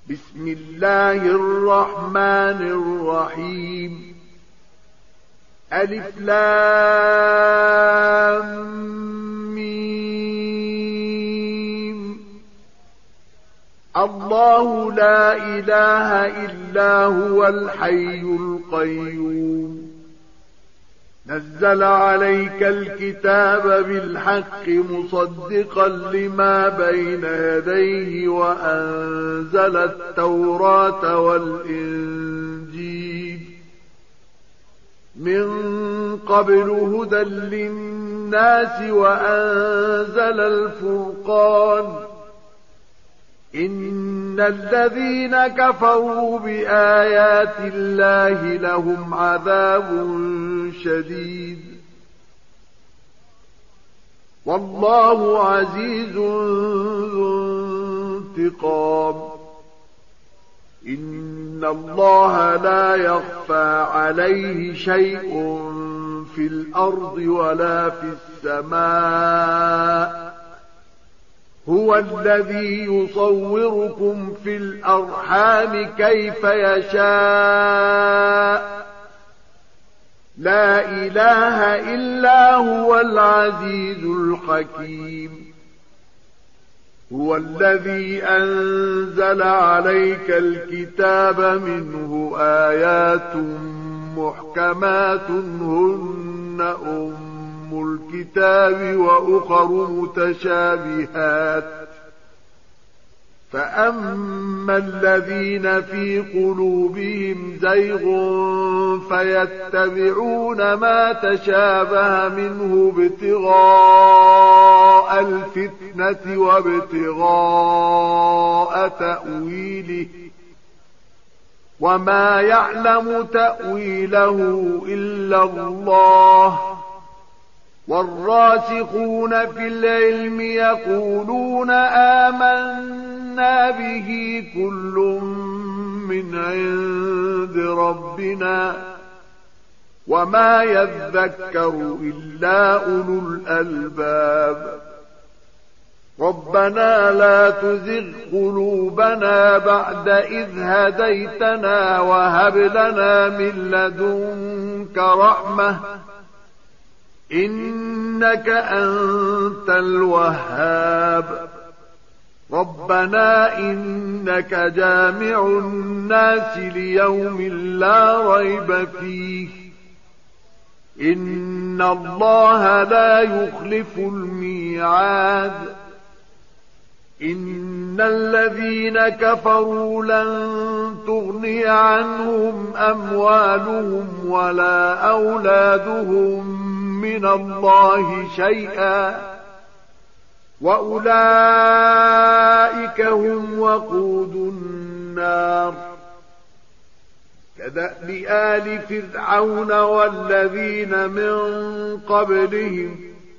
بسم الله الرحمن الرحيم ألف لام ميم. الله لا إله إلا هو الحي القيوم نزل عليك الكتاب بالحق مصدقا لما بين يديه وأنزل التوراة والإنجيل من قبل هدى للناس وأنزل الفرقان إن الذين كفروا بآيات الله لهم عذاب شديد والله عزيز ذو انتقام إن الله لا يخفى عليه شيء في الأرض ولا في السماء هو الذي يصوركم في الأرحام كيف يشاء لا إله إلا هو العزيز الحكيم هو الذي أنزل عليك الكتاب منه آيات محكمات هن أم الكتاب وأخر متشابهات فأما الذين في قلوبهم زيغ فيتبعون ما تشابه منه ابتغاء الفتنة وابتغاء تأويله وما يعلم تأويله إلا الله والراسخون في العلم يقولون آمنا به كل من عند ربنا وما يذكر إلا أولو الألباب ربنا لا تزغ قلوبنا بعد إذ هديتنا وهب لنا من لدنك رحمة إنك أنت الوهاب ربنا إنك جامع الناس ليوم لا ريب فيه إن الله لا يخلف الميعاد إن الذين كفروا لن تغني عنهم أموالهم ولا أولادهم من الله شيئا وأولئك هم وقود النار كدأب آل فرعون والذين من قبلهم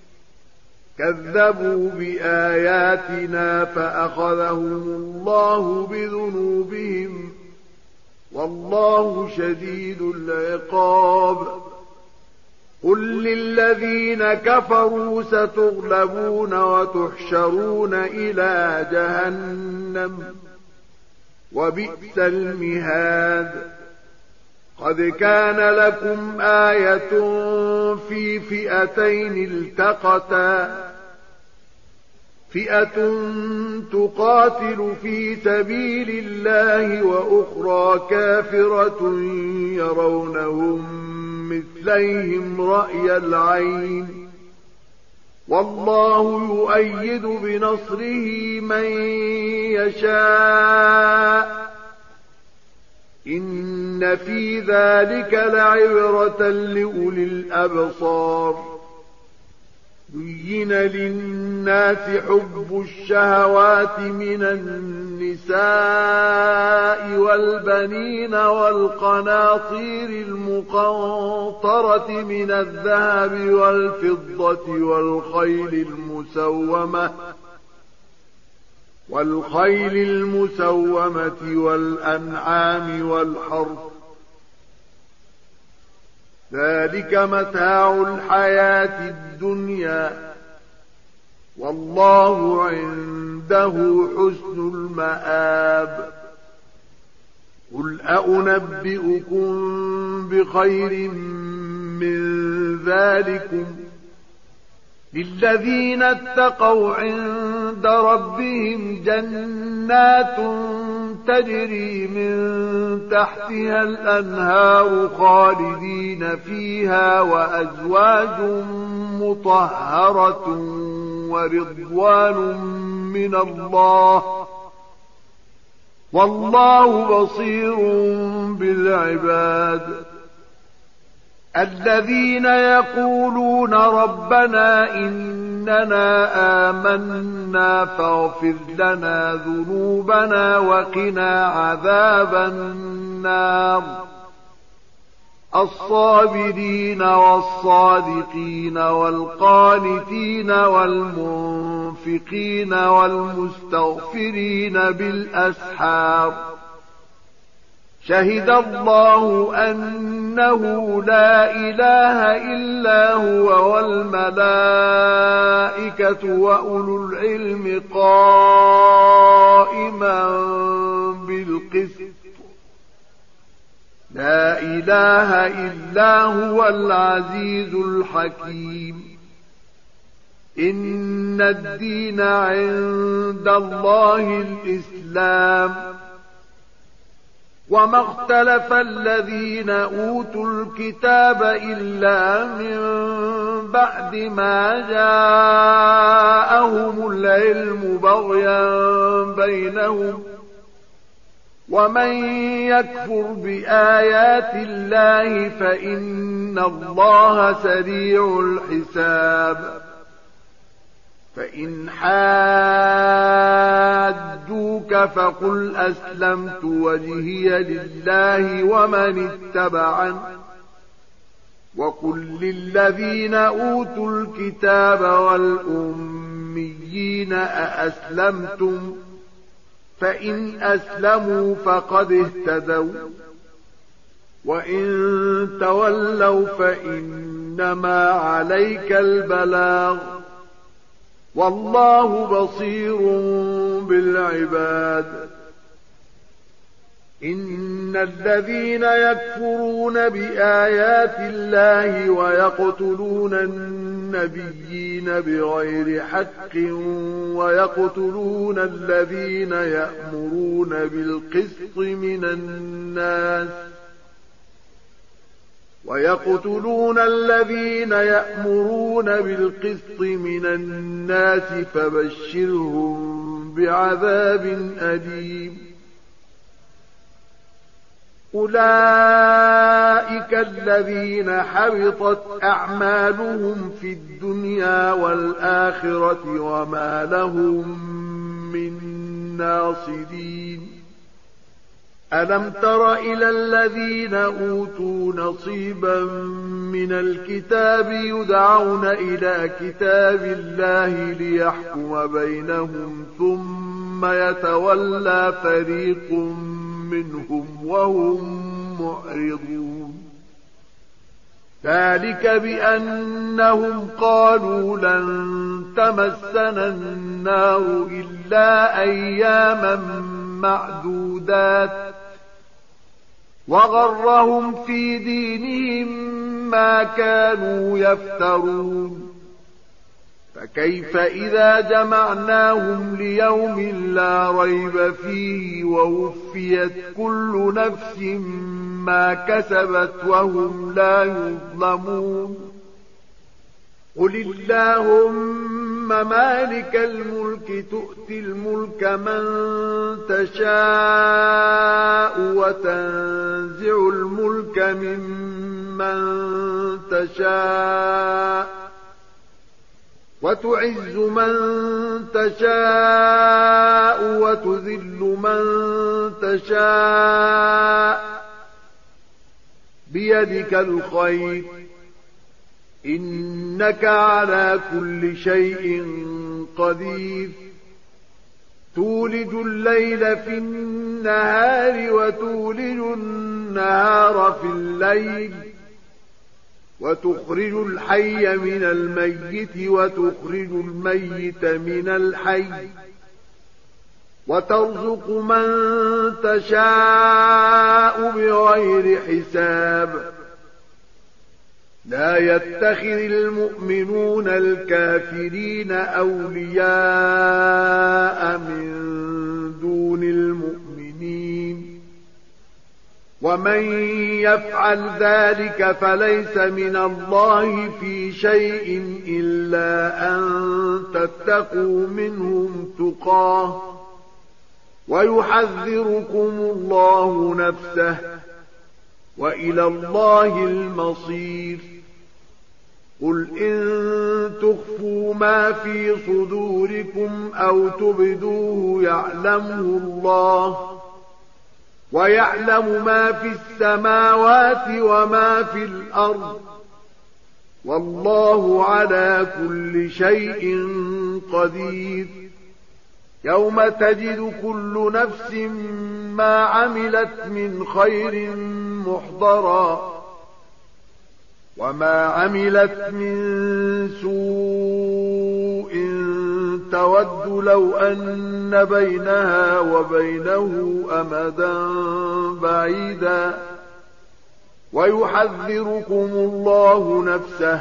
كذبوا بآياتنا فأخذهم الله بذنوبهم والله شديد العقاب قل للذين كفروا ستغلبون وتحشرون إلى جهنم وبئس المهاد قد كان لكم آية في فئتين التقتا فئة تقاتل في سبيل الله وأخرى كافرة يرونهم مثليهم رأي العين والله يؤيد بنصره من يشاء إن في ذلك لعبرة لأولي الأبصار زين للناس حب الشهوات من النساء والبنين والقناطير المقنطرة من الذهب والفضة والخيل المسومة والأنعام والحرث ذلك متاع الحياة الدنيا والله عنده حسن المآب قل أأنبئكم بخير من ذلكم للذين اتقوا عند ربهم جنات تجري من تحتها الأنهار خالدين فيها وأزواج مطهرة ورضوان من الله والله بصير بالعباد الذين يقولون ربنا إننا آمنا فاغفر لنا ذنوبنا وقنا عذاب النار الصابرين والصادقين والقانتين والمنفقين والمستغفرين بالأسحار شهد الله أنه لا إله إلا هو والملائكة وأولو العلم قائما بالقسط لا إله إلا هو العزيز الحكيم إن الدين عند الله الإسلام وما اختلف الذين أوتوا الكتاب إلا من بعد ما جاءهم العلم بغيا بينهم ومن يكفر بآيات الله فإن الله سريع الحساب فإن حاجوك فقل أسلمت وجهي لله ومن اتبعني وقل للذين أوتوا الكتاب والأميين أأسلمتم فإن أسلموا فقد اهتدوا وإن تولوا فإنما عليك البلاغ والله بصير بالعباد إن الذين يكفرون بآيات الله ويقتلون النبيين بغير حق ويقتلون الذين يأمرون بالقسط من الناس فبشرهم بعذاب أليم أولئك الذين حبطت أعمالهم في الدنيا والآخرة وما لهم من ناصرين ألم تر إلى الذين أوتوا نصيبا من الكتاب يدعون إلى كتاب الله ليحكم بينهم ثم يتولى فريق منهم وهم معرضون ذلك بأنهم قالوا لن تمسنا النار إلا أياما معدودات وغرهم في دينهم ما كانوا يفترون فكيف إذا جمعناهم ليوم لا ريب فيه ووفيت كل نفس ما كسبت وهم لا يظلمون قل اللهم مالك الملك تؤتي الملك من تشاء وتنزع الملك ممن تشاء وتعز من تشاء وتذل من تشاء بيدك الخير إنك على كل شيء قدير تولج الليل في النهار وتولج النهار في الليل وتخرج الحي من الميت وتخرج الميت من الحي وترزق من تشاء بغير حساب لا يتخذ المؤمنون الكافرين أولياء من دون المؤمنين ومن يفعل ذلك فليس من الله في شيء إلا أن تتقوا منهم تقاه ويحذركم الله نفسه وإلى الله المصير قل إن تخفوا ما في صدوركم أو تبدوه يعلمه الله ويعلم ما في السماوات وما في الأرض والله على كل شيء قدير يوم تجد كل نفس ما عملت من خير محضرا وما عملت من سوء تود لو أن بينها وبينه أمدا بعيدا ويحذركم الله نفسه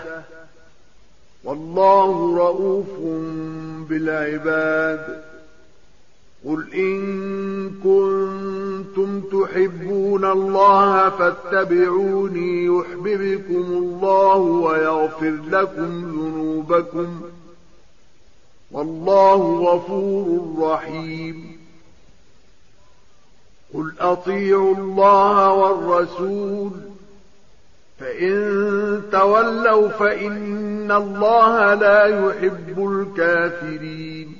والله رؤوف بالعباد قل إن كنتم تحبون الله فاتبعوني يحببكم الله ويغفر لكم ذنوبكم والله غفور رحيم قل أطيعوا الله والرسول فإن تولوا فإن الله لا يحب الكافرين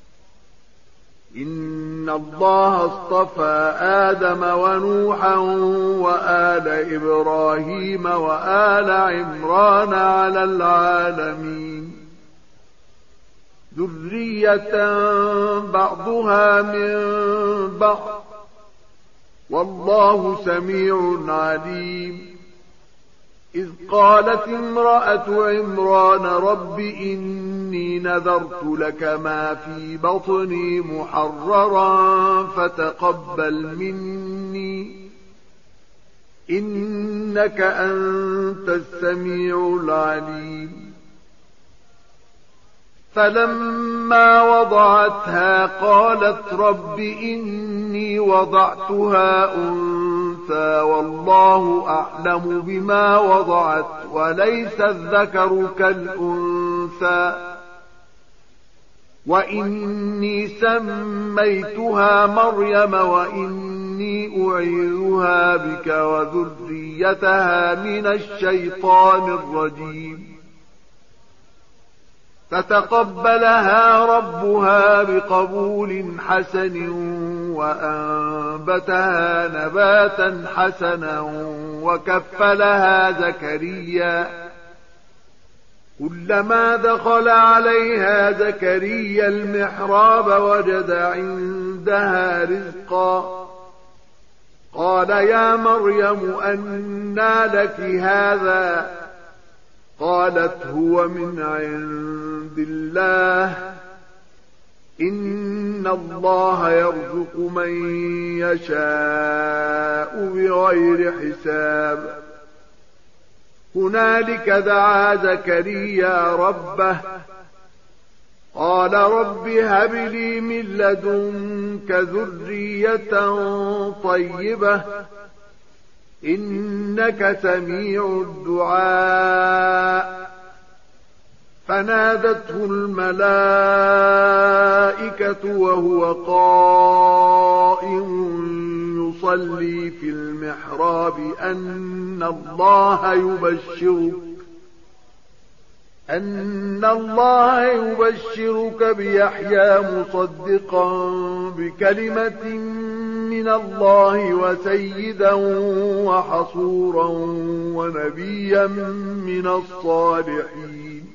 إن الله اصطفى آدم ونوحا وآل إبراهيم وآل عمران على العالمين ذرية بعضها من بعض والله سميع عليم إذ قالت امرأة عمران رب إني نذرت لك ما في بطني محررا فتقبل مني إنك أنت السميع العليم فلما وضعتها قالت رب إني وضعتها أنثى والله أعلم بما وضعت وليس الذكر كالأنثى وإني سميتها مريم وإني أعيذها بك وذريتها من الشيطان الرجيم فتقبلها ربها بقبول حسن وأنبتها نباتا حسنا وكفلها زكريا كلما دخل عليها زكريا المحراب وجد عندها رزقا قال يا مريم أنى لك هذا قالت هو من عند الله إن الله يرزق من يشاء بغير حساب هنالك دعا زكريا ربه قال رب هب لي من لدنك ذرية طيبة إنك سميع الدعاء فنادته الملائكة وهو قائم يصلي في المحراب أن الله يبشرك بيحيى مصدقا بكلمة من الله وسيدا وحصورا ونبيا من الصالحين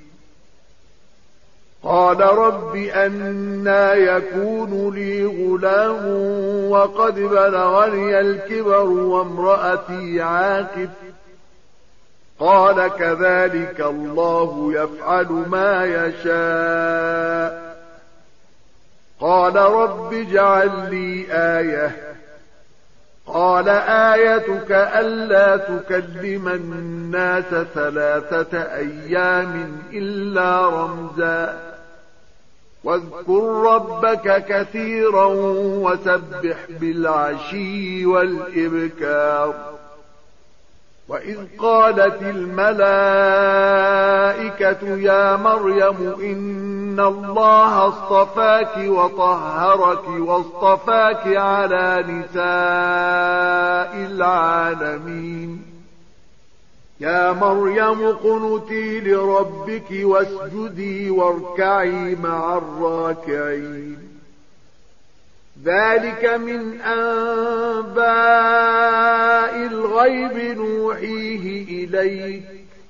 قال رب أنى يكون لي غلام وقد بلغني الكبر وامرأتي عاقر قال كذلك الله يفعل ما يشاء قال رب اجعل لي آية. قال آيتك ألا تكلم الناس 3 أيام إلا رمزا واذكر ربك كثيرا وسبح بالعشي والإبكار. وإذ قالت الملائكة يا مريم إن الله اصطفاك وطهرك واصطفاك على نساء العالمين. يا مريم اقنتي لربك واسجدي واركعي مع الراكعين. ذلك من أنباء الغيب نوحيه إليك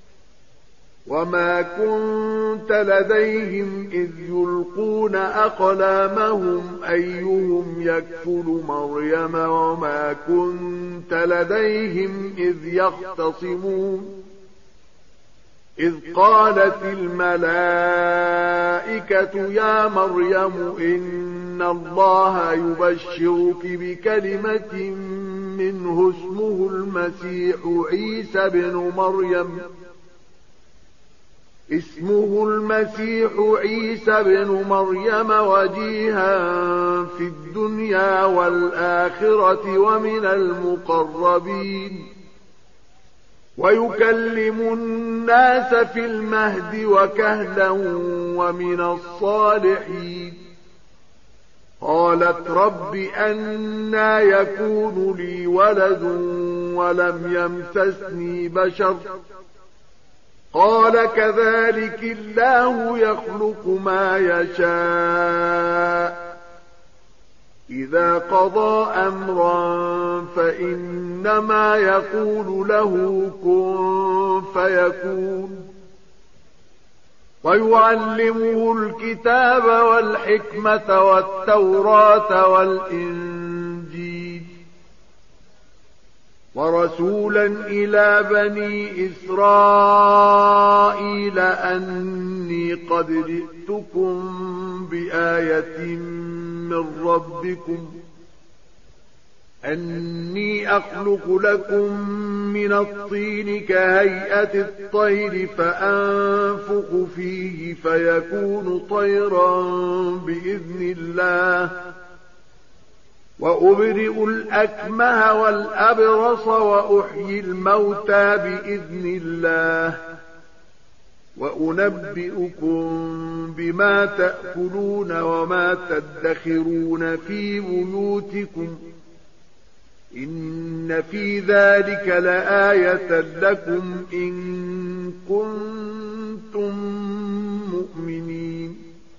وما كنت لديهم إذ يلقون أقلامهم أيهم يكفل مريم وما كنت لديهم إذ يختصمون. إذ قالت الملائكة يا مريم إن الله يبشرك بكلمة منه اسمه المسيح عيسى بن مريم وجيها في الدنيا والآخرة ومن المقربين ويكلم الناس في المهد وكهلا ومن الصالحين. قالت رب أنى يكون لي ولد ولم يمسسني بشر قال كذلك الله يخلق ما يشاء إذا قضى أمرا فإنما يقول له كن فيكون. ويعلمه الكتاب والحكمة والتوراة والإنجيل ورسولا إلى بني إسرائيل أني قد جئتكم بآية من ربكم أني أخلق لكم من الطين كهيئة الطير فأنفخ فيه فيكون طيرا بإذن الله وأبرئ الأكمه والأبرص وأحيي الموتى بإذن الله وأنبئكم بما تأكلون وما تدخرون في بيوتكم إن في ذلك لآية لكم إن كنتم مؤمنين.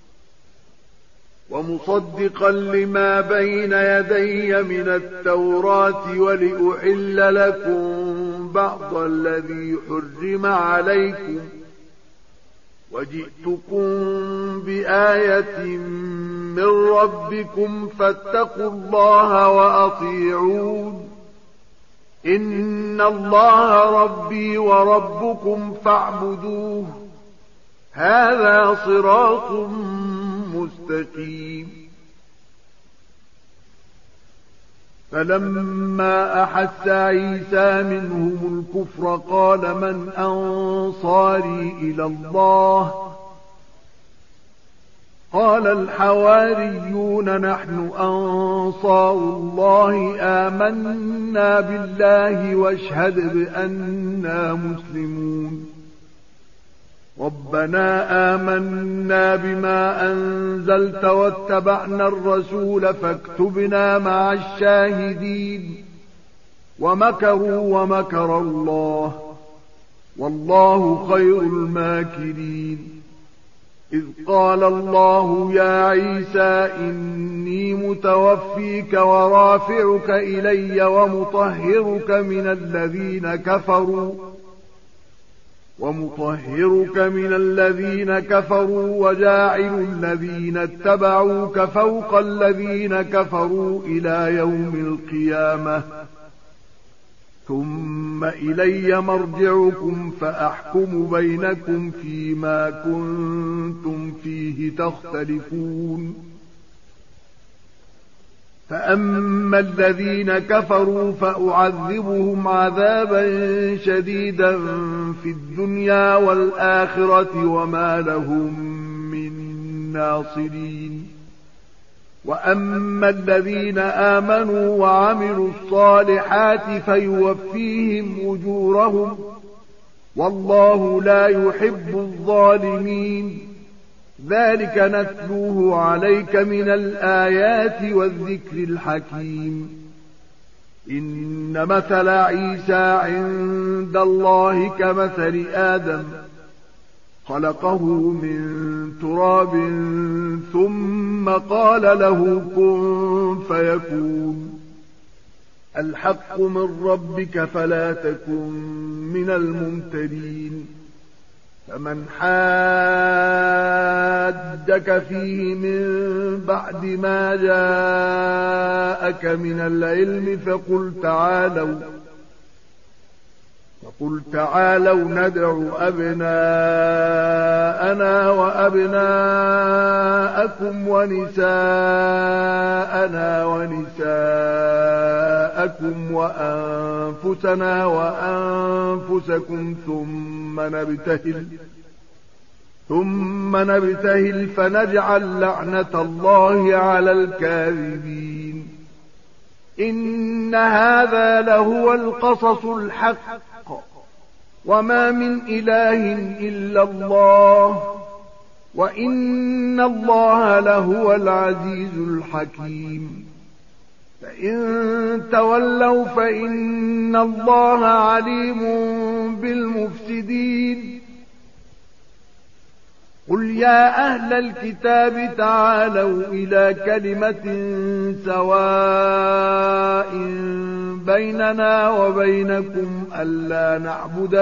ومصدقا لما بين يدي من التوراة ولأحل لكم بعض الذي حرم عليكم وجئتكم بآية من ربكم فاتقوا الله وأطيعون إن الله ربي وربكم فاعبدوه هذا صراط مستقيم. فلما أحس عيسى منهم الكفر قال من أنصاري إلى الله قال الحواريون نحن أنصار الله آمنا بالله واشهد بأننا مسلمون. ربنا آمنا بما أنزلت واتبعنا الرسول فاكتبنا مع الشاهدين. ومكروا ومكر الله والله خير الماكرين. إذ قال الله يا عيسى إني متوفيك ورافعك إلي ومطهرك من الذين كفروا وجاعل الذين اتبعوك فوق الذين كفروا إلى يوم القيامة ثم إلي مرجعكم فأحكم بينكم فيما كنتم فيه تختلفون. فأما الذين كفروا فأعذبهم عذابا شديدا في الدنيا والآخرة وما لهم من ناصرين. وأما الذين آمنوا وعملوا الصالحات فيوفيهم أجورهم والله لا يحب الظالمين. ذلك نتلوه عليك من الآيات والذكر الحكيم. إن مثل عيسى عند الله كمثل آدم خلقه من تراب ثم قال له كن فيكون. الحق من ربك فلا تكن من الممترين. فمن حاجك فيه من بعد ما جاءك من العلم فقل تعالوا ندع أبناءنا وأبناءكم ونساءنا ونساءكم وأنفسنا وأنفسكم ثم نبتهل فنجعل لعنة الله على الكاذبين. إن هذا لهو القصص الحق وما من إله إلا الله وإن الله لهو العزيز الحكيم. فإن تولوا فإن الله عليم بالمفسدين. قل يا أهل الكتاب تعالوا إلى كلمة سواء بيننا وبينكم ألا نعبد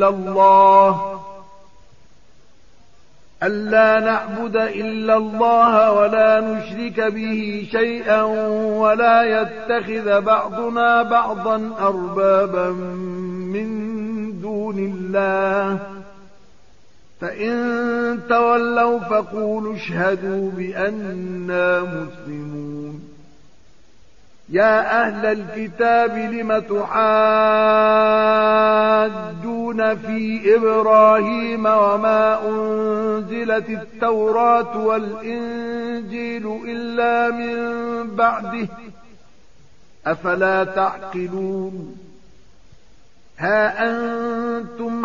إلا الله ولا نشرك به شيئا ولا يتخذ بعضنا بعضا أربابا من دون الله. فإن تولوا فقولوا اشهدوا بأننا مسلمون. يا أهل الكتاب لم تحاجون في إبراهيم وما أنزلت التوراة والإنجيل إلا من بعده أفلا تعقلون. ها أنتم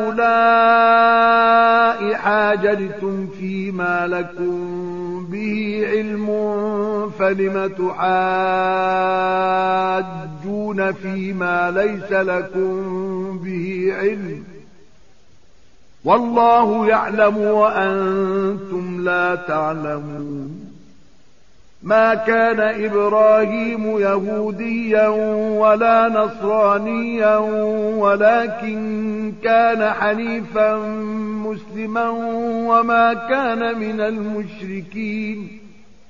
هؤلاء حاججتم فيما لكم به علم فلم تحاجون فيما ليس لكم به علم والله يعلم وأنتم لا تعلمون. ما كان إبراهيم يهوديا ولا نصرانيا ولكن كان حنيفا مسلما وما كان من المشركين.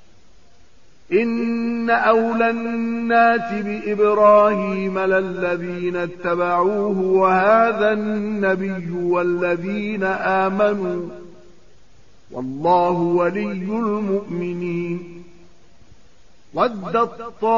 إن أولى الناس بإبراهيم للذين اتبعوه وهذا النبي والذين آمنوا والله ولي المؤمنين. ودت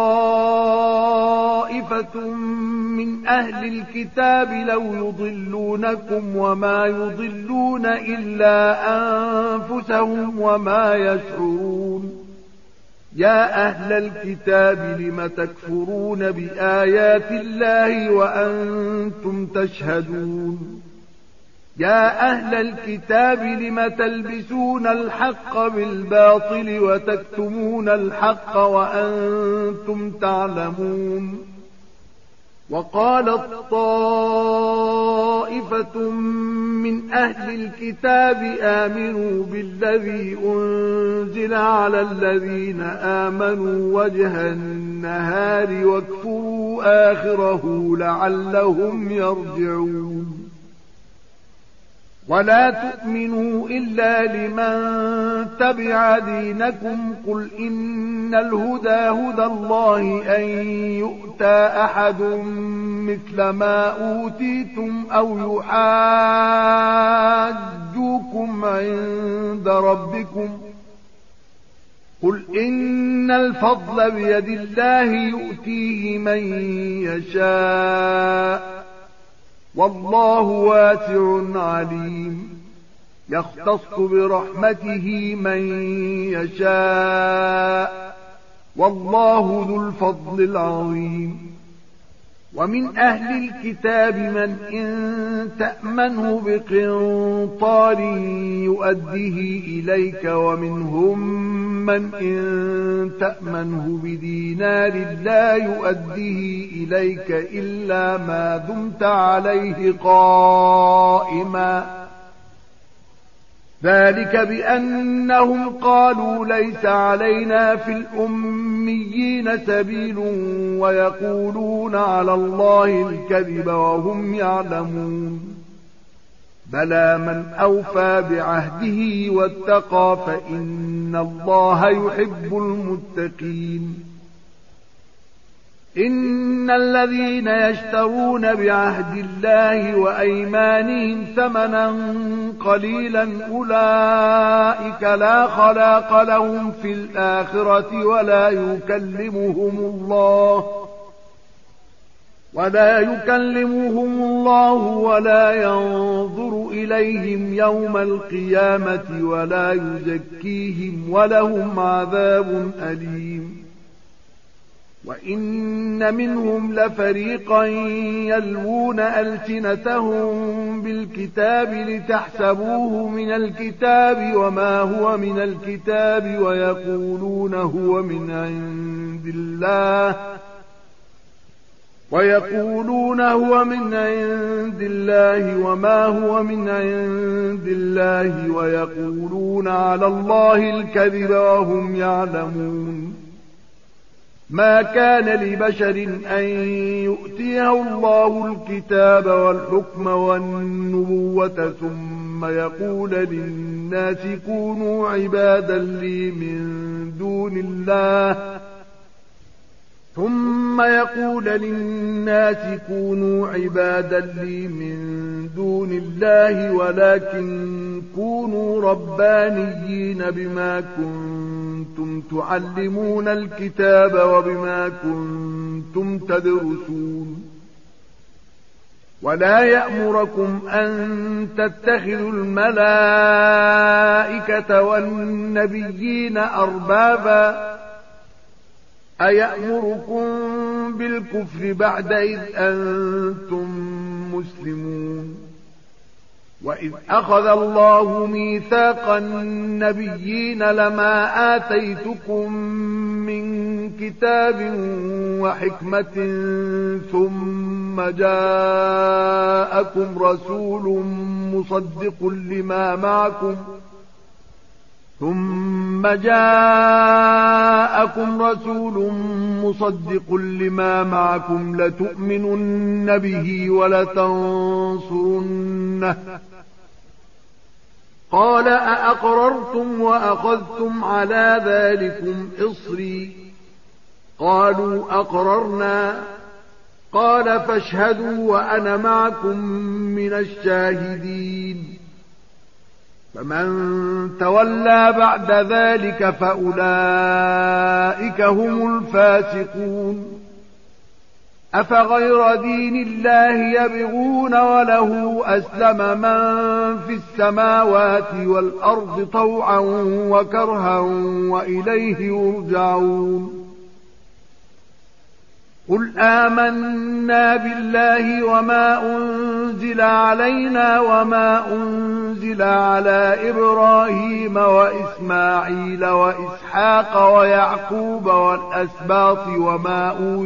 طائفة من أهل الكتاب لو يضلونكم وما يضلون إلا أنفسهم وما يشعرون. يا أهل الكتاب لم تكفرون بآيات الله وأنتم تشهدون. يا أهل الكتاب لم تلبسون الحق بالباطل وتكتمون الحق وأنتم تعلمون. وقالت طائفة من أهل الكتاب آمنوا بالذي أنزل على الذين آمنوا وجه النهار واكفروا آخره لعلهم يرجعون. ولا تؤمنوا إلا لمن تبع دينكم قل إن الهدى هدى الله أن يؤتى أحد مثل ما أوتيتم أو يحاجوكم عند ربكم قل إن الفضل بيد الله يؤتيه من يشاء والله واسع عليم يختص برحمته من يشاء والله ذو الفضل العظيم ومن أهل الكتاب من إن تأمنه بقنطار يؤديه إليك ومنهم من إن تأمنه بدينار لا يؤديه إليك إلا ما دمت عليه قائما ذلك بأنهم قالوا ليس علينا في الأميين سبيل ويقولون على الله الكذب وهم يعلمون بلى من أوفى بعهده واتقى فإن الله يحب المتقين إن الذين يشترون بعهد الله وأيمانهم ثمنا قليلا أولئك لا خلاق لهم في الآخرة ولا يكلمهم الله ولا ينظر إليهم يوم القيامة ولا يزكيهم ولهم عذاب أليم وإن منهم لفريقا يلوون ألسنتهم بالكتاب لتحسبوه من الكتاب وما هو من الكتاب ويقولون هو من عند الله وما هو من عند الله ويقولون على الله الكذب وهم يعلمون ما كان لبشر أن يؤتيه الله الكتاب والحكم والنبوة ثم يقول للناس كونوا عبادا لي من دون الله ولكن كونوا ربانيين بما كنتم تعلمون الكتاب وبما كنتم تدرسون ولا يأمركم أن تتخذوا الملائكة والنبيين أربابا أيأمركم بالكفر بعد إذ أنتم مسلمون وإذ أخذ الله ميثاق النبيين لما آتيتكم من كتاب وحكمة ثم جاءكم رسول مصدق لما معكم لتؤمنن به ولتنصرنه قال أأقررتم وأخذتم على ذلكم إصري قالوا أقررنا قال فاشهدوا وأنا معكم من الشاهدين فمن تولى بعد ذلك فأولئك هم الفاسقون أفغير دين الله يبغون وله أسلم من في السماوات والأرض طوعا وكرها وإليه يرجعون قل آمنا بالله وما أنزل علينا وما أنزل على إبراهيم وإسماعيل وإسحاق ويعقوب والأسباط وما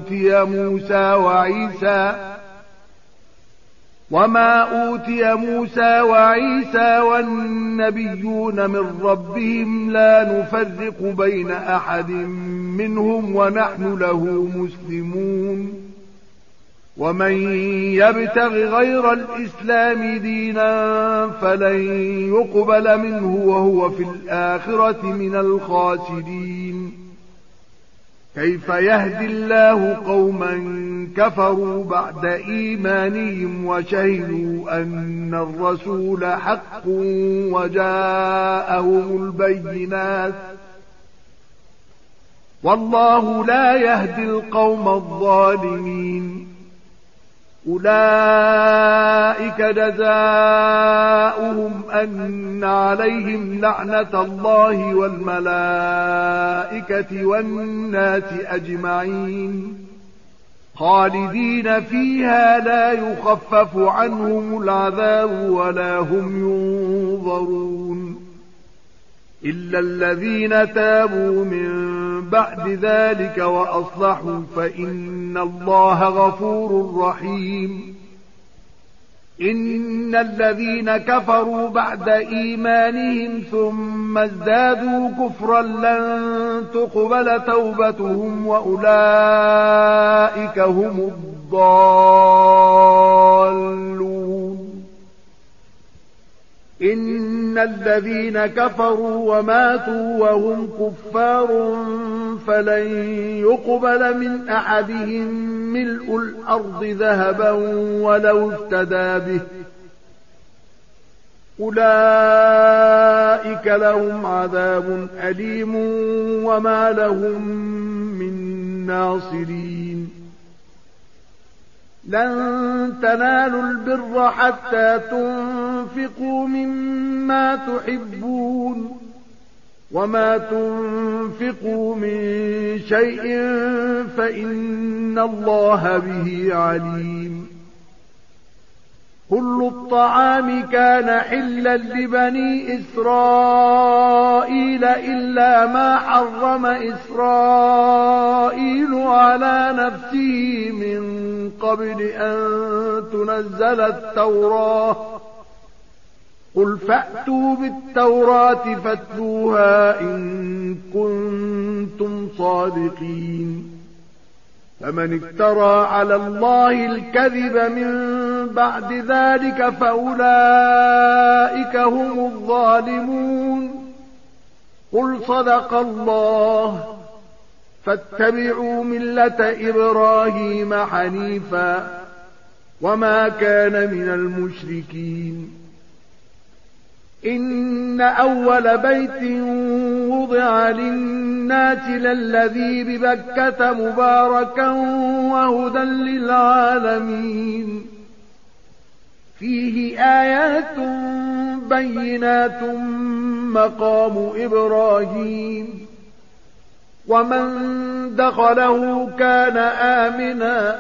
أوتي موسى وعيسى والنبيون من ربهم لا نفرق بين أحد منهم ونحن له مسلمون ومن يبتغ غير الإسلام دينا فلن يقبل منه وهو في الآخرة من الخاسرين كيف يهدي الله قوما كفروا بعد إيمانهم وشهدوا أن الرسول حق وجاءهم البينات والله لا يهدي القوم الظالمين. أولئك جزاؤهم أن عليهم لعنة الله والملائكة والناس أجمعين خالدين فيها لا يخفف عنهم العذاب ولا هم ينظرون إلا الذين تابوا من بعد ذلك وأصلحوا فإن الله غفور رحيم. إن الذين كفروا بعد إيمانهم ثم ازدادوا كفرا لن تقبل توبتهم وأولئك هم الضالون. إن الذين كفروا وماتوا وهم كفار فلن يقبل من أحدهم ملء الأرض ذهبا ولو افتدى به أولئك لهم عذاب أليم وما لهم من ناصرين. لن تنالوا البر حتى تنفقوا مما تحبون وما تنفقوا من شيء فإن الله به عليم. كل الطعام كان حلا لبني إسرائيل إلا ما حرم إسرائيل على نفسه من قبل أن تنزل التوراة. قل فأتوا بالتوراة فاتلوها إن كنتم صادقين. فمن افترى على الله الكذب من بعد ذلك فأولئك هم الظالمون. قل صدق الله فاتبعوا ملة إبراهيم حنيفا وما كان من المشركين. إن أول بيت وضع للناس للذي ببكة مباركا وهدى للعالمين فيه آيات بينات مقام إبراهيم ومن دخله كان آمنا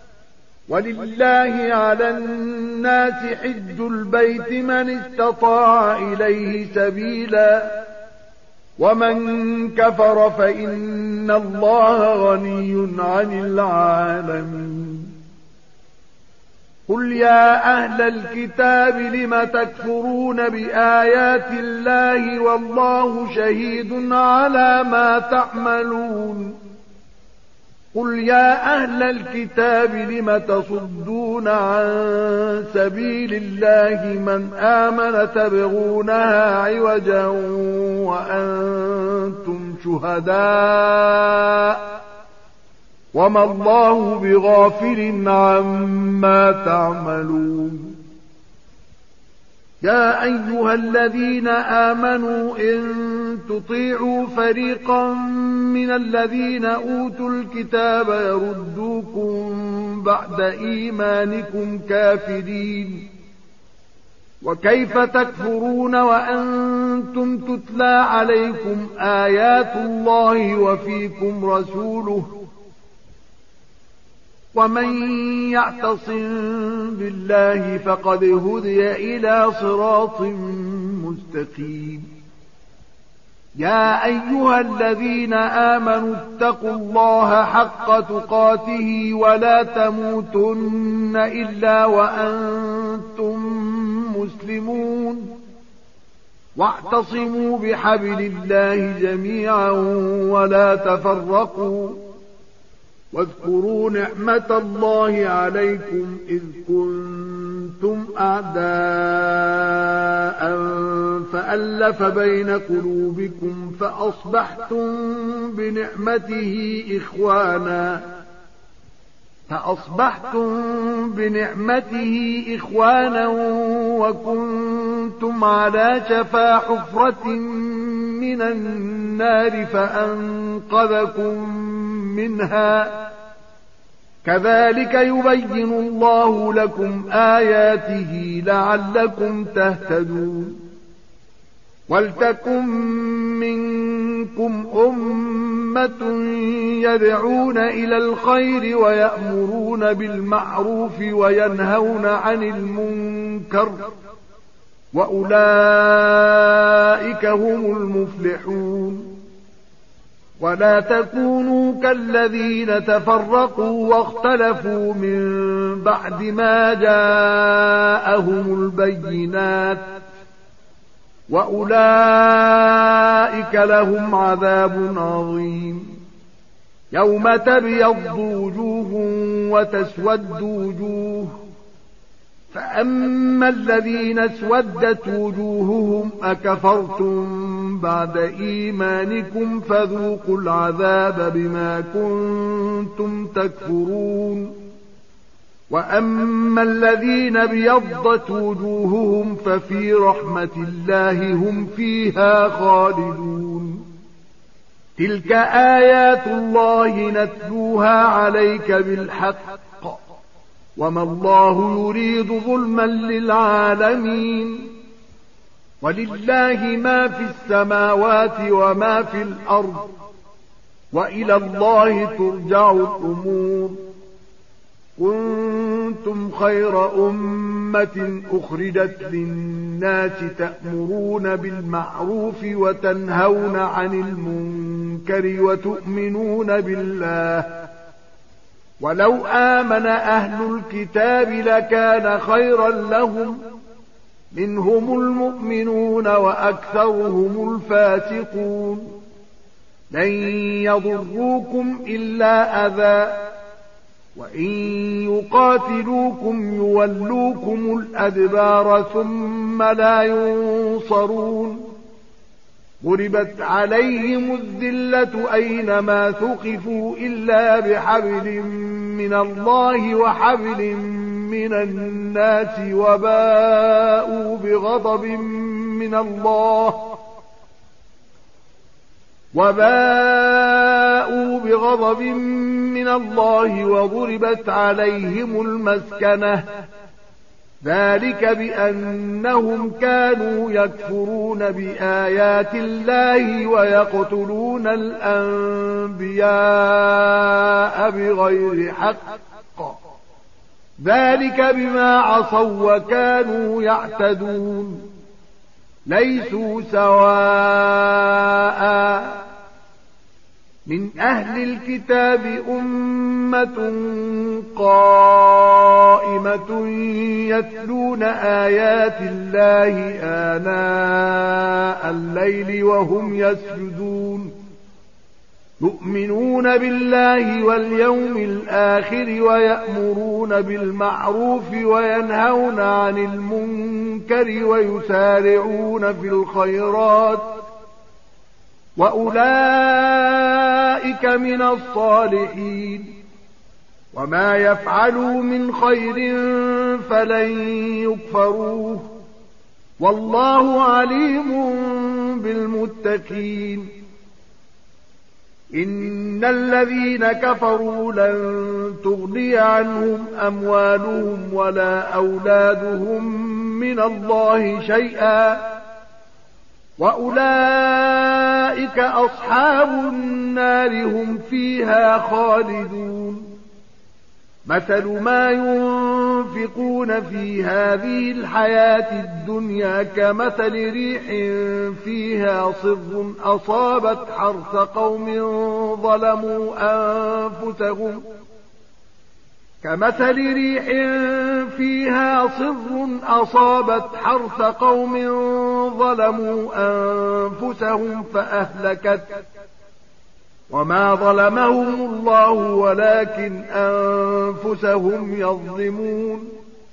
ولله على الناس حج البيت من استطاع إليه سبيلا ومن كفر فإن الله غني عن العالمين. قل يا أهل الكتاب لم تكفرون بآيات الله والله شهيد على ما تعملون. قل يا أهل الكتاب لم تصدون عن سبيل الله من آمن تبغونها عوجا وأنتم شهداء وما الله بغافل عما تعملون. يا أيها الذين آمنوا إن تطيعوا فريقا من الذين أوتوا الكتاب يردوكم بعد إيمانكم كافرين وكيف تكفرون وأنتم تتلى عليكم آيات الله وفيكم رسوله ومن يعتصم بالله فقد هدي إلى صراط مستقيم. يا أيها الذين آمنوا اتقوا الله حق تقاته ولا تموتن إلا وأنتم مسلمون واعتصموا بحبل الله جميعا ولا تفرقوا واذكروا نعمة الله عليكم إذ كنتم أعداء فألف بين قلوبكم فأصبحتم بنعمته إخوانا وكنتم على شفا حفرة من النار فأنقذكم منها كذلك يبين الله لكم آياته لعلكم تهتدون ولتكن منكم أمة يدعون إلى الخير ويأمرون بالمعروف وينهون عن المنكر وأولئك هم المفلحون ولا تكونوا كالذين تفرقوا واختلفوا من بعد ما جاءهم البينات وأولئك لهم عذاب عظيم يوم تبيض وجوه وتسود وجوه فأما الذين اسودت وجوههم أكفرتم بعد إيمانكم فذوقوا العذاب بما كنتم تكفرون وأما الذين ابيضت وجوههم ففي رحمة الله هم فيها خالدون تلك آيات الله نتلوها عليك بالحق وما الله يريد ظلما للعالمين ولله ما في السماوات وما في الأرض وإلى الله ترجع الأمور كنتم خير أمة أخرجت للناس تأمرون بالمعروف وتنهون عن المنكر وتؤمنون بالله ولو آمن أهل الكتاب لكان خيرا لهم منهم المؤمنون وأكثرهم الفاسقون لن يضروكم إلا أذى وإن يقاتلوكم يولوكم الأدبار ثم لا ينصرون ضربت عليهم الذلة أينما ثقفوا إلا بحبل من الله وحبل من الناس وباءوا بغضب من الله وضربت عليهم المسكنة ذلك بأنهم كانوا يكفرون بآيات الله ويقتلون الأنبياء بغير حق ذلك بما عصوا وكانوا يعتدون ليسوا سواء من أهل الكتاب أمة قائمة يتلون آيات الله آناء الليل وهم يسجدون يؤمنون بالله واليوم الآخر ويأمرون بالمعروف وينهون عن المنكر ويسارعون في الخيرات وأولئك من الصالحين وما يفعلوا من خير فلن يكفروه والله عليم بالمتقين إن الذين كفروا لن تغني عنهم أموالهم ولا أولادهم من الله شيئا وأولئك أصحاب النار هم فيها خالدون مثل ما ينفقون في هذه الحياة الدنيا كمثل ريح فيها صر أصابت حرث قوم ظلموا أنفسهم فأهلكت وما ظلمهم الله ولكن أنفسهم يظلمون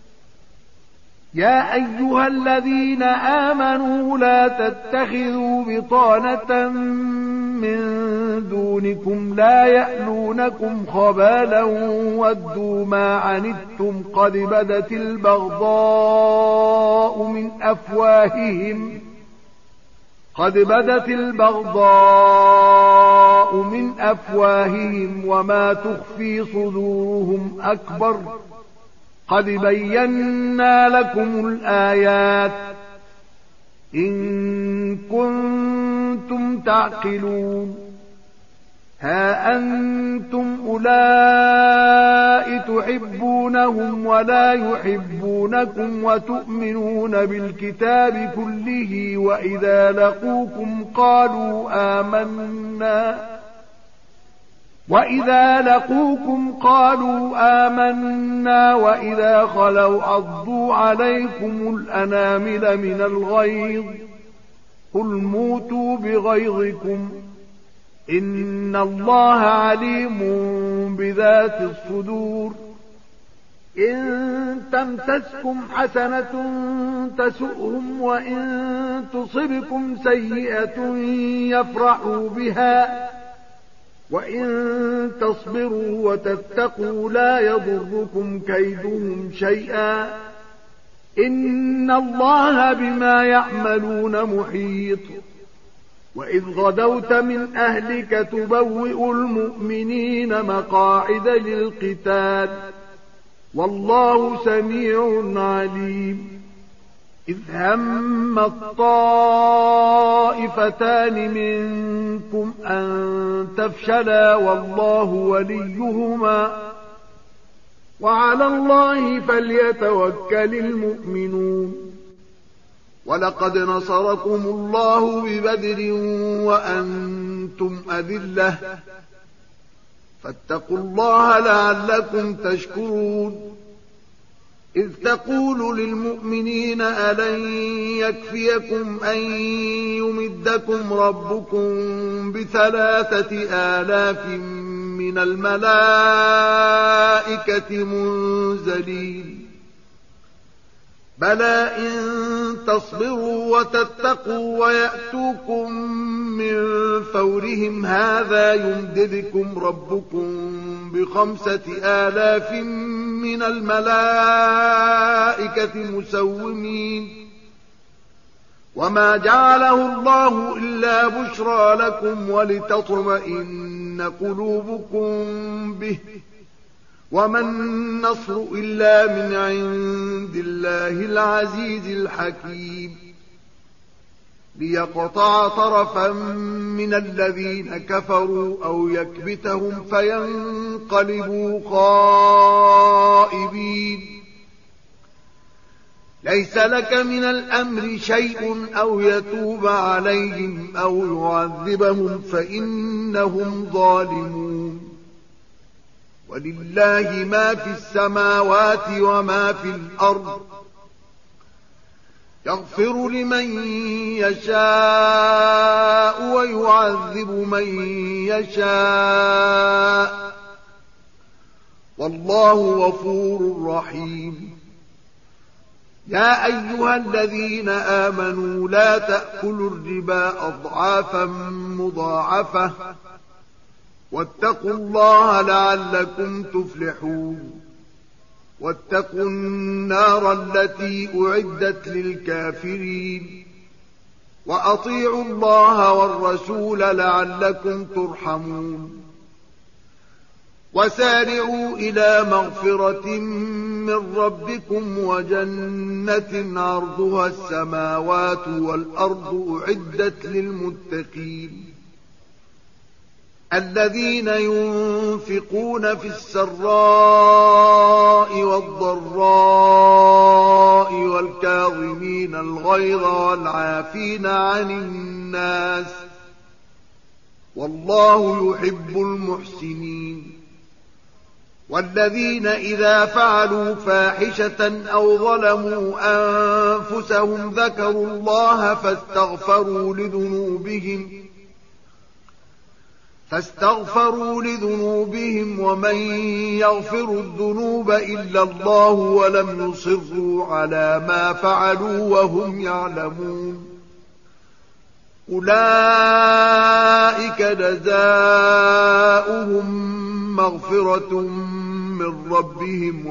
يا أيها الذين آمنوا لا تتخذوا بطانة من دونكم لا يألونكم خبالا ودوا ما عنتم قد بدت قد بدت البغضاء من أفواههم وما تخفي صدورهم أكبر قد بينا لكم الآيات إن كنتم تعقلون ها أنتم أولئك تحبونهم ولا يحبونكم وتؤمنون بالكتاب كله وإذا لقوكم قالوا آمنا وإذا خلوا عضوا عليكم الأنامل من الغيظ قل موتوا بغيظكم إن الله عليم بذات الصدور إن تمسسكم حسنة تسؤهم وإن تصبكم سيئة يفرحوا بها وإن تصبروا وتتقوا لا يضركم كيدهم شيئا إن الله بما يعملون محيط وإذ غدوت من أهلك تبوئ المؤمنين مقاعد للقتال والله سميع عليم إذ هم الطائفتان منكم أن تفشلا والله وليهما وعلى الله فليتوكل المؤمنون ولقد نصركم الله ببدر وأنتم أذلة فاتقوا الله لعلكم تشكرون إذ تقول للمؤمنين ألن يكفيكم أن يمدكم ربكم ب3,000 من الملائكة منزلين بلى إن تصبروا وتتقوا ويأتوكم من فورهم هذا يمددكم ربكم ب5,000 من الملائكة مسومين وما جعله الله إلا بشرى لكم ولتطمئن قلوبكم به وما النصر إلا من عند الله العزيز الحكيم ليقطع طرفا من الذين كفروا أو يكبتهم فينقلبوا خائبين ليس لك من الأمر شيء أو يتوب عليهم أو يعذبهم فإنهم ظالمون ولله ما في السماوات وما في الأرض يغفر لمن يشاء ويعذب من يشاء والله غفور رحيم يا أيها الذين آمنوا لا تأكلوا الربا أضعافا مضاعفة واتقوا الله لعلكم تفلحون واتقوا النار التي أعدت للكافرين وأطيعوا الله والرسول لعلكم ترحمون وسارعوا إلى مغفرة من ربكم وجنة عرضها السماوات والأرض أعدت للمتقين الذين ينفقون في السراء والضراء والكاظمين الغيظ والعافين عن الناس والله يحب المحسنين والذين إذا فعلوا فاحشة أو ظلموا أنفسهم ذكروا الله فاستغفروا لذنوبهم ومن يغفر الذنوب إلا الله ولم يصروا على ما فعلوا وهم يعلمون أولئك جزاؤهم مغفرة من ربهم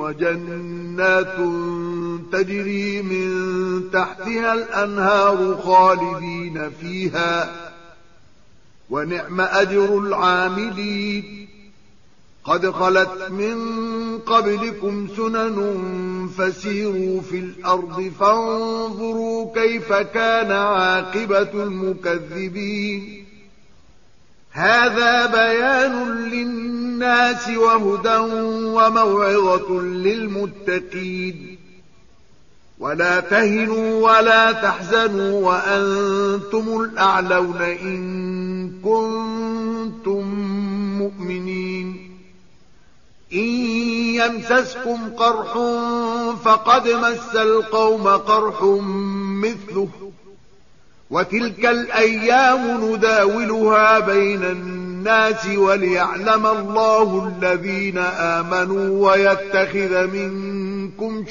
وجنات تجري من تحتها الأنهار خالدين خالدين فيها ونعم أجر العاملين قد خلت من قبلكم سنن فسيروا في الأرض فانظروا كيف كان عاقبة المكذبين هذا بيان للناس وهدى وموعظة للمتقين ولا تهنوا ولا تحزنوا وأنتم الأعلون إن كنتم مؤمنين إن يمسسكم قرح فقد مس القوم قرح مثله وتلك الأيام نداولها بين الناس وليعلم الله الذين آمنوا ويتخذ منكم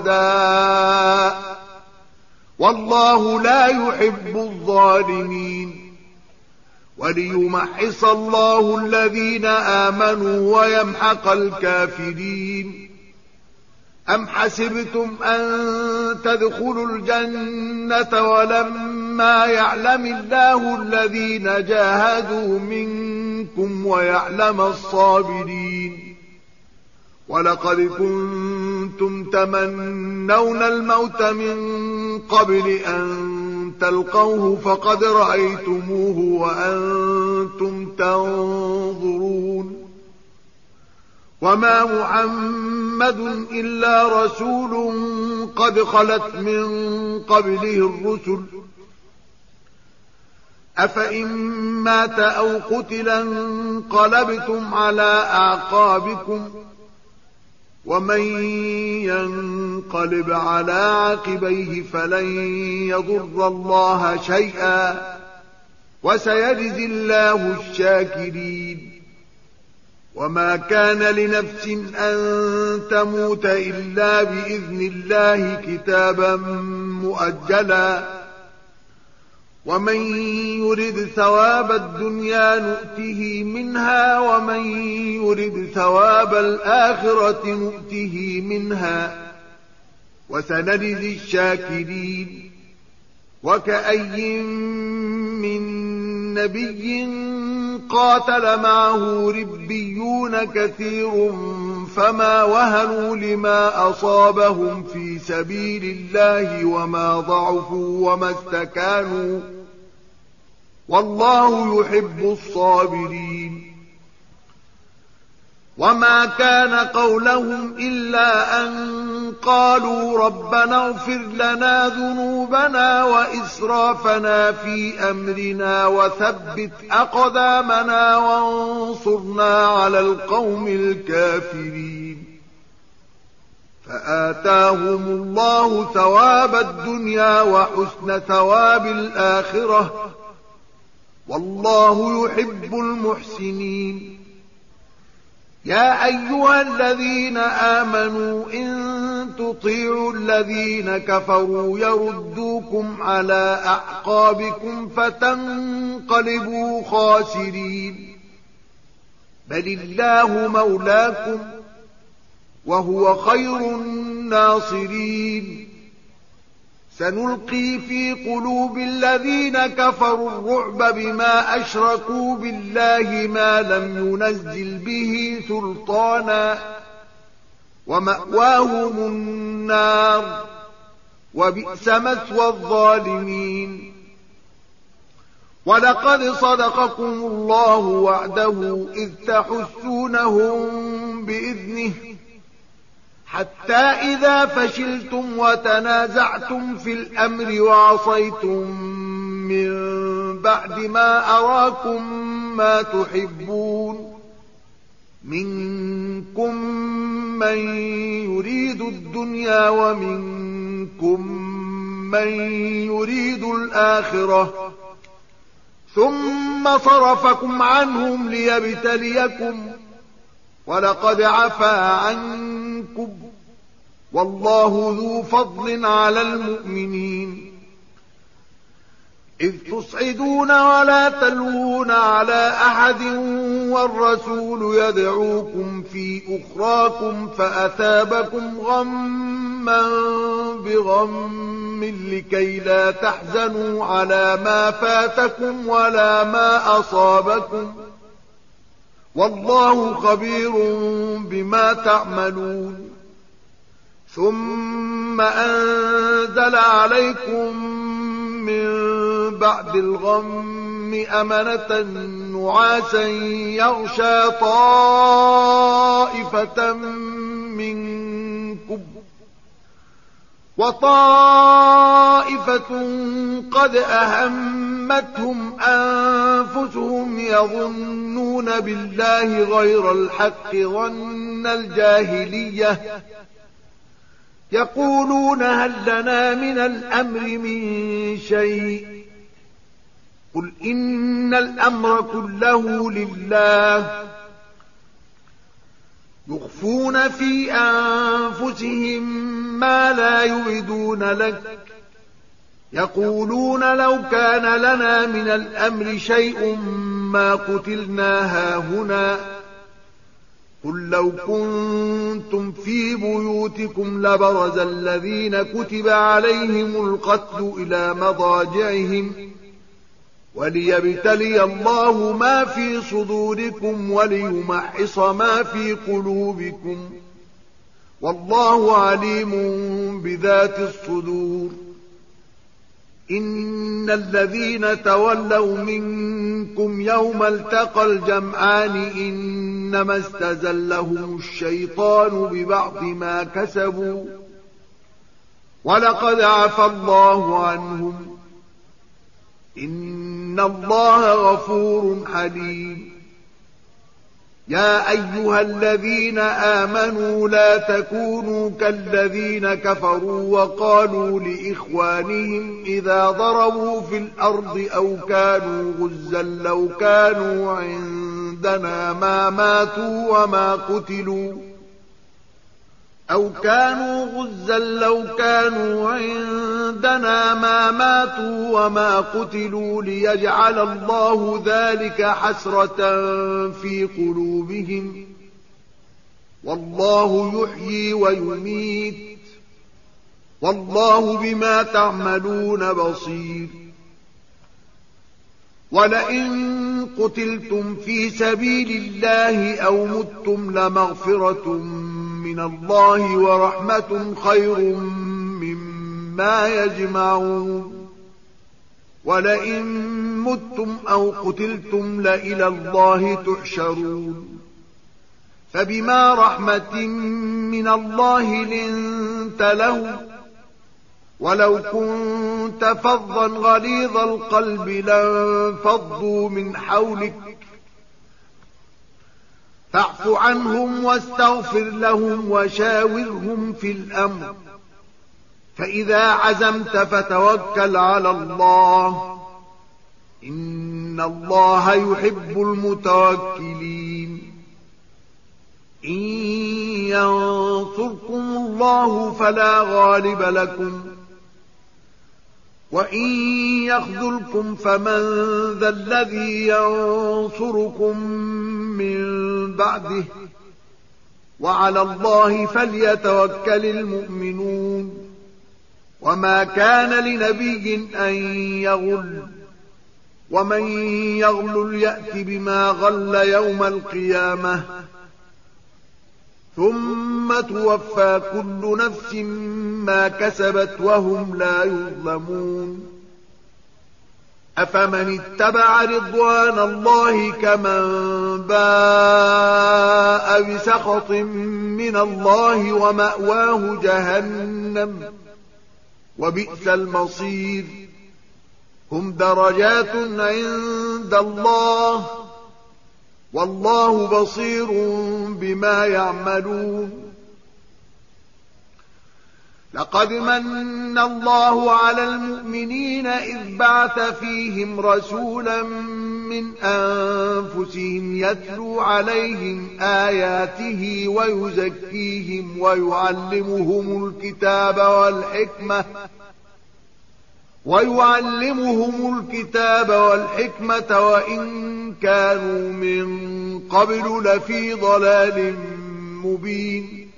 شهداء والله لا يحب الظالمين وليمحص الله الذين آمنوا ويمحق الكافرين أم حسبتم أن تدخلوا الجنة ولما يعلم الله الذين جاهدوا منكم ويعلم الصابرين ولقد كنتم تمنون الموت من قبل أن تلقوه فقد رأيتموه وأنتم تنظرون وما محمد إلا رسول قد خلت من قبله الرسل أفإن مات أو قتلا انقلبتم على أعقابكم ومن ينقلب على عقبيه فلن يضر الله شيئا وسيجزي الله الشاكرين وما كان لنفس أن تموت إلا بإذن الله كتابا مؤجلا ومن يرد ثواب الدنيا نؤته منها ومن يرد ثواب الآخرة نؤته منها وسنجزي الشاكرين وكأي من نبي قاتل معه ربيون كثير فما وهنوا لما أصابهم في سبيل الله وما ضعفوا وما استكانوا والله يحب الصابرين وما كان قولهم إلا أن قالوا ربنا اغفر لنا ذنوبنا وإسرافنا في أمرنا وثبت أقدامنا وانصرنا على القوم الكافرين فآتاهم الله ثواب الدنيا وحسن ثواب الآخرة والله يحب المحسنين يا أيها الذين آمنوا إن تطيعوا الذين كفروا يردوكم على أعقابكم فتنقلبوا خاسرين بل الله مولاكم وهو خير الناصرين سنلقي في قلوب الذين كفروا الرعب بما أشركوا بالله ما لم ينزل به سلطانا ومأواهم النار وبئس مثوى الظالمين ولقد صدقكم الله وعده إذ تحسونهم بإذنه حتى إذا فشلتم وتنازعتم في الأمر وعصيتم من بعد ما أراكم ما تحبون منكم من يريد الدنيا ومنكم من يريد الآخرة ثم صرفكم عنهم ليبتليكم ولقد عفا عنكم والله ذو فضل على المؤمنين إذ تصعدون ولا تلوون على أحد والرسول يدعوكم في أخراكم فأثابكم غما بغم لكي لا تحزنوا على ما فاتكم ولا ما أصابكم والله خبير بما تعملون ثم أنزل عليكم من بعد الغم أمنة نعاسا يغشى طائفة منكم وطائفة قد أهمتهم أنفسهم يظنون بالله غير الحق ظن الجاهلية يقولون هل لنا من الأمر من شيء قل إن الأمر كله لله يخفون في أنفسهم ما لا يبدون لك يقولون لو كان لنا من الأمر شيء ما قتلنا هاهنا قل لو كنتم في بيوتكم لبرز الذين كتب عليهم القتل إلى مضاجعهم وليبتلي الله ما في صدوركم وليمحص ما في قلوبكم والله عليم بذات الصدور إن الذين تولوا منكم يوم التقى الجمعان إنما استزلهم الشيطان ببعض ما كسبوا ولقد عفى الله عنهم إن الله غفور حليم يا أيها الذين آمنوا لا تكونوا كالذين كفروا وقالوا لإخوانهم إذا ضربوا في الأرض أو كانوا غزا لو كانوا عندنا ما ماتوا وما قتلوا ليجعل الله ذلك حسرة في قلوبهم والله يحيي ويميت والله بما تعملون بصير ولئن قتلتم في سبيل الله أو متم لمغفرة من الله ورحمة خير مما يجمعون ولئن متم أو قتلتم لإلى الله تحشرون فبما رحمة من الله لنت له ولو كنت فظا غليظ القلب لانفضوا من حولك فاعف عنهم واستغفر لهم وشاورهم في الأمر فإذا عزمت فتوكل على الله إن الله يحب المتوكلين إن ينصركم الله فلا غالب لكم وإن يخذلكم فمن ذا الذي ينصركم من بعده وعلى الله فليتوكل المؤمنون وما كان لنبي أن يغل ومن يغل يأت بما غل يوم القيامة ثم توفى كل نفس ما كسبت وهم لا يظلمون أفمن اتبع رضوان الله كمن باء بسخط من الله ومأواه جهنم وبئس المصير هم درجات عند الله والله بصير بما يعملون لقد من الله على المؤمنين إذ بعث فيهم رسولا من أنفسهم يتلو عليهم آياته ويزكيهم ويعلمهم الكتاب ويعلمهم الكتاب والحكمة وإن كانوا من قبل لفي ضلال مبين.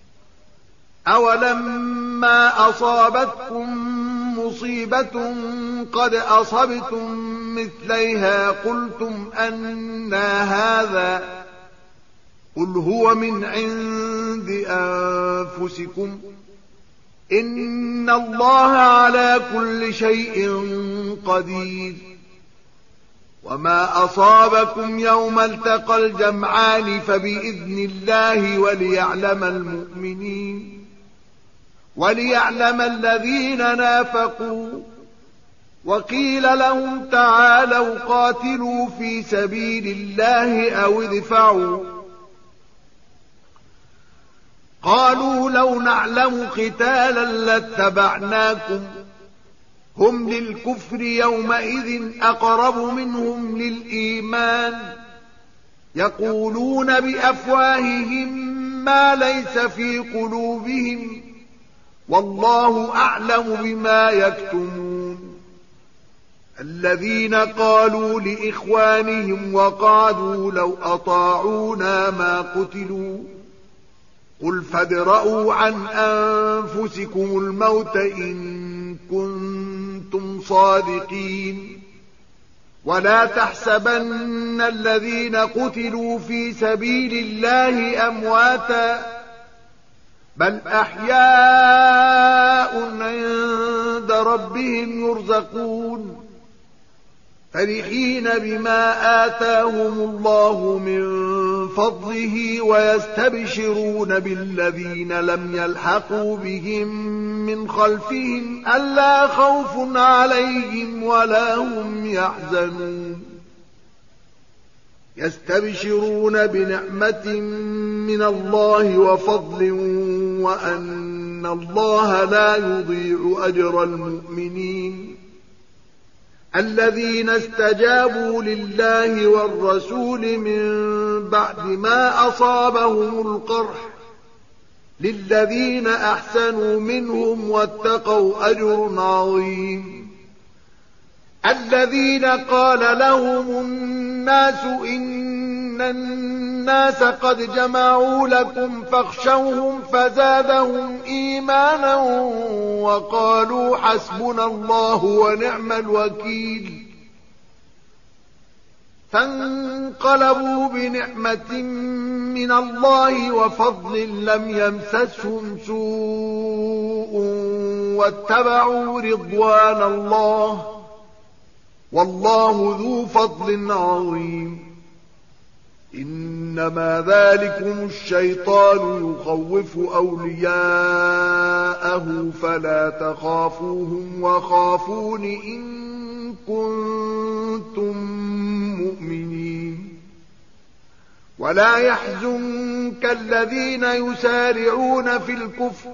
أولما أصابتكم مصيبة قد أصبتم مثليها قلتم أنى هذا قل هو من عند أنفسكم إن الله على كل شيء قدير. وما أصابكم يوم التقى الجمعان فبإذن الله وليعلم الذين نافقوا. وقيل لهم تعالوا قاتلوا في سبيل الله أو ادفعوا قالوا لو نعلم قتالا لاتبعناكم هم للكفر يومئذ أقرب منهم للإيمان يقولون بأفواههم ما ليس في قلوبهم والله أعلم بما يكتمون. الذين قالوا لإخوانهم وقعدوا لو أطاعونا ما قتلوا قل فادرءوا عن أنفسكم الموت إن كنتم صادقين. ولا تحسبن الذين قتلوا في سبيل الله أمواتا بل أحياء عند ربهم يرزقون فرحين بما آتاهم الله من فضله ويستبشرون بالذين لم يلحقوا بهم من خلفهم ألا خوف عليهم ولا هم يحزنون. يستبشرون بنعمة من الله وفضل وأن الله لا يضيع أجر المؤمنين. الذين استجابوا لله والرسول من بعد ما أصابهم القرح للذين أحسنوا منهم واتقوا أجر عظيم. الذين قال لهم الناس إن الناس قد جمعوا لكم فاخشوهم فزادهم إيمانا وقالوا حسبنا الله ونعم الوكيل. فانقلبوا بنعمة من الله وفضل لم يمسسهم سوء واتبعوا رضوان الله والله ذو فضل عظيم. إنما ذلكم الشيطان يخوف أولياءه فلا تخافوهم وخافون إن كنتم مؤمنين. ولا يحزنك الذين يسارعون في الكفر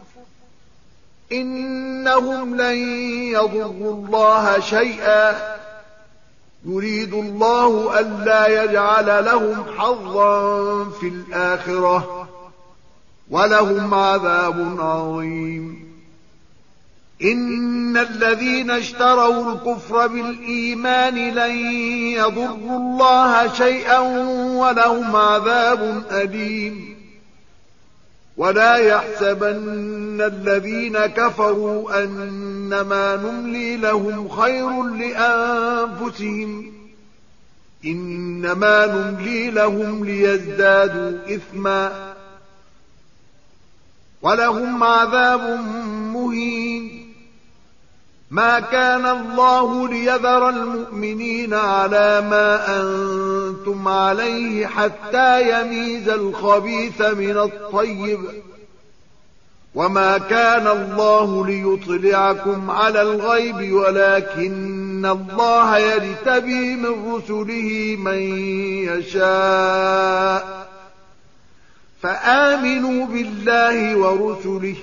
إنهم لن يضروا الله شيئا يريد الله ألا يجعل لهم حظا في الآخرة ولهم عذاب عظيم. إن الذين اشتروا الكفر بالإيمان لن يضروا الله شيئا ولهم عذاب أليم. ولا يحسبن الذين كفروا أنما نملي لهم خير لأنفسهم إنما نملي لهم ليزدادوا إثما ولهم عذاب مهين. ما كان الله ليذر المؤمنين على ما أنتم عليه حتى يميز الخبيث من الطيب وما كان الله ليطلعكم على الغيب ولكن الله يجتبي من رسله من يشاء فآمنوا بالله ورسله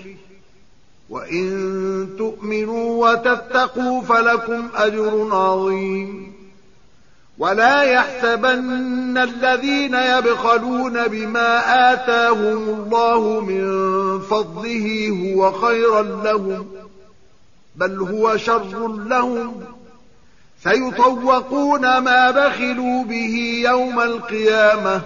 وإن تؤمنوا وتتقوا فلكم أجر عظيم. ولا يحسبن الذين يبخلون بما آتاهم الله من فضله هو خيرا لهم بل هو شر لهم، سيطوقون ما بخلوا به يوم القيامة،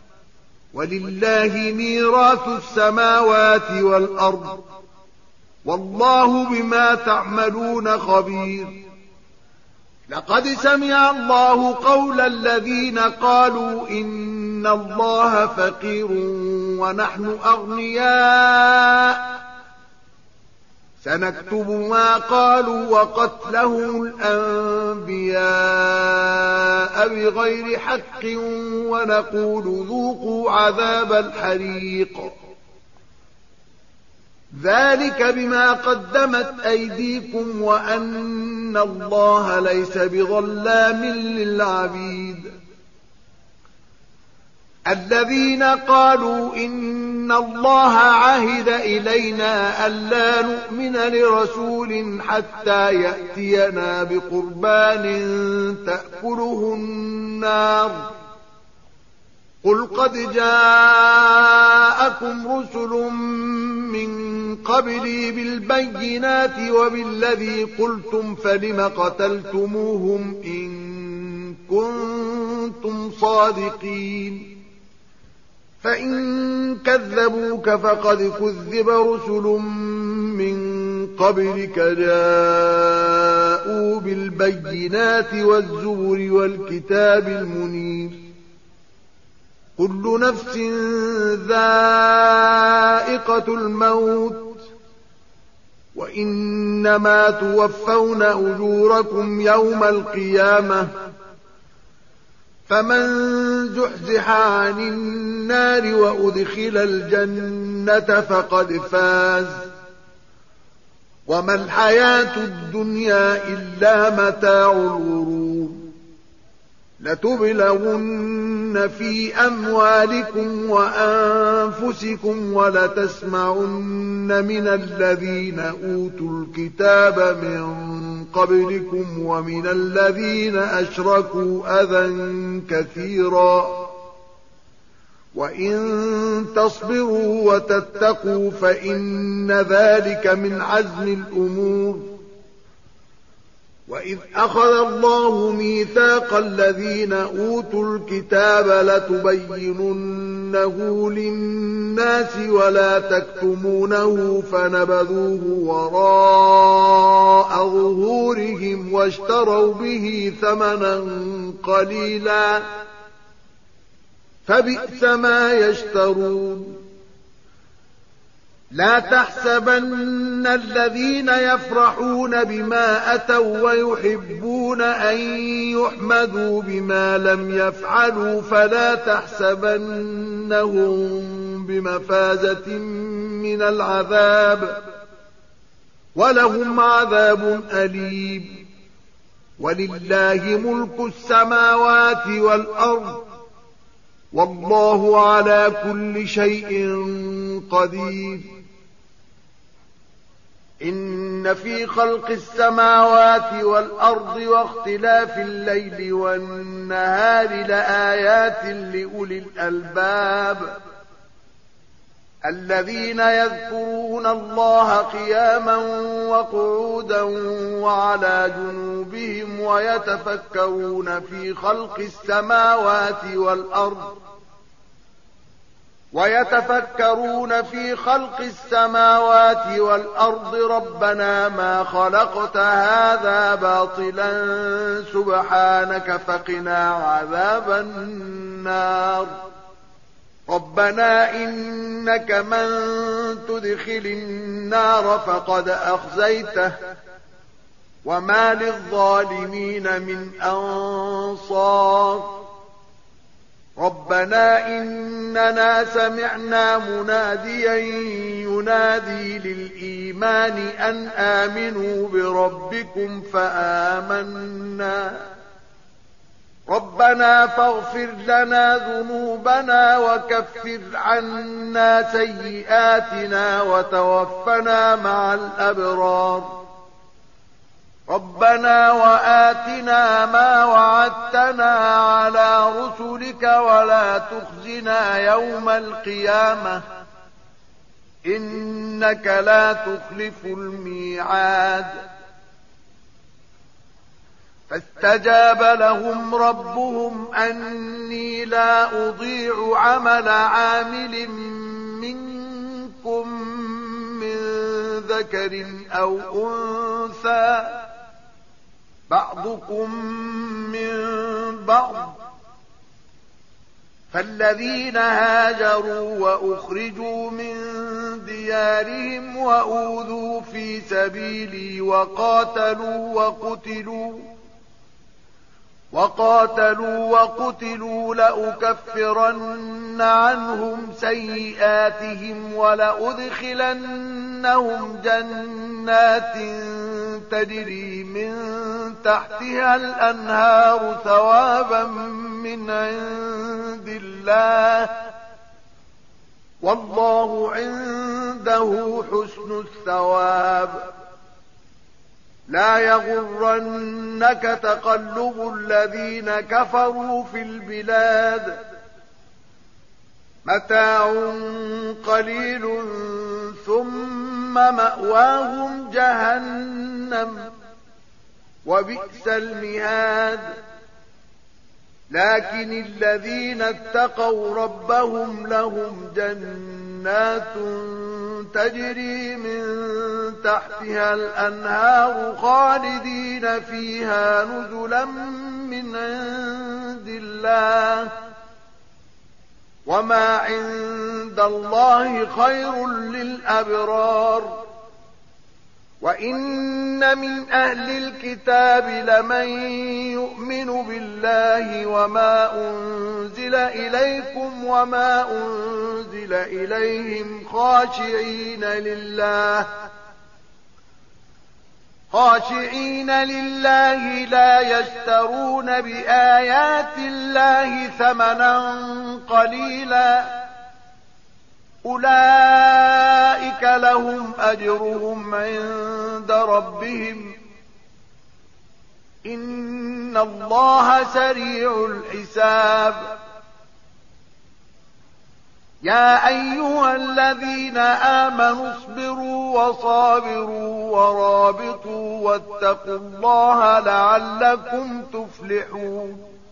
ولله ميراث السماوات والأرض، والله بما تعملون خبير. لقد سمع الله قول الذين قالوا إن الله فقير ونحن أغنياء، سنكتب ما قالوا وقتلهم الأنبياء بغير حق ونقول ذوقوا عذاب الحريق، ذلك بما قدمت أيديكم وأن الله ليس بظلام للعبيد. الذين قالوا إن الله عهد إلينا ألا نؤمن لرسول حتى يأتينا بقربان تأكله النار، قل قد جاءكم رسل من قبلي بالبينات وبالذي قلتم فلم قتلتموهم إن كنتم صادقين. فإن كذبوك فقد كذب رسل من قبلك جاءوا بالبينات والزبر والكتاب المنير. كل نفس ذائقة الموت، وإنما توفون أجوركم يوم القيامة، فمن زحزح عن النار وأدخل الجنة فقد فاز، وما الحياة الدنيا إلا متاع الغرور. لتبلغن في أموالكم وأنفسكم ولتسمعن من الذين أوتوا الكتاب من قبلكم ومن الذين أشركوا أذى كثيرا، وإن تصبروا وتتقوا فإن ذلك من عزم الأمور. وإذ أخذ الله ميثاق الذين أوتوا الكتاب لتبيننه للناس ولا تكتمونه فنبذوه وراء ظهورهم واشتروا به ثمنا قليلا فبئس ما يشترون. لا تحسبن الذين يفرحون بما أتوا ويحبون أن يحمدوا بما لم يفعلوا فلا تحسبنهم بمفازة من العذاب، ولهم عذاب أليم. ولله ملك السماوات والأرض، والله على كل شيء قدير. إن في خلق السماوات والأرض واختلاف الليل والنهار لآيات لأولي الألباب، الذين يذكرون الله قياما وقعودا وعلى جنوبهم ويتفكرون في خلق السماوات والأرض ربنا ما خلقت هذا باطلا سبحانك فقنا عذاب النار. ربنا إنك من تدخل النار فقد أخزيته وما للظالمين من أنصار. ربنا إننا سمعنا مناديا ينادي للإيمان أن آمنوا بربكم فآمنا. ربنا فاغفر لنا ذنوبنا وكفر عنا سيئاتنا وتوفنا مع الأبرار. ربنا وآتنا ما وعدتنا على رسلك ولا تخزنا يوم القيامة إنك لا تخلف الميعاد. فاستجاب لهم ربهم أني لا أضيع عمل عامل منكم من ذكر أو أنثى بعضكم من بعض، فالذين هاجروا وأخرجوا من ديارهم وأوذوا في سبيلي وقاتلوا وقتلوا لأكفرن عنهم سيئاتهم ولأدخلنهم جنات تجري من تحتها الأنهار ثوابا من عند الله، والله عنده حسن الثواب. لا يغرنك تقلب الذين كفروا في البلاد، متاع قليل ثم مأواهم جهنم وبئس المهاد. لكن الذين اتقوا ربهم لهم جنات تجري من تحتها الأنهار خالدين فيها نزلا من عند الله، وما عند الله خير للأبرار. وإن من أهل الكتاب لمن يؤمن بالله وما أنزل إليكم وما أنزل إليهم خاشعين لله لا يشترون بآيات الله ثمنا قليلا، أولئك لهم أجرهم عند ربهم إن الله سريع الحساب. يا أيها الذين آمنوا اصبروا وصابروا ورابطوا واتقوا الله لعلكم تفلحون.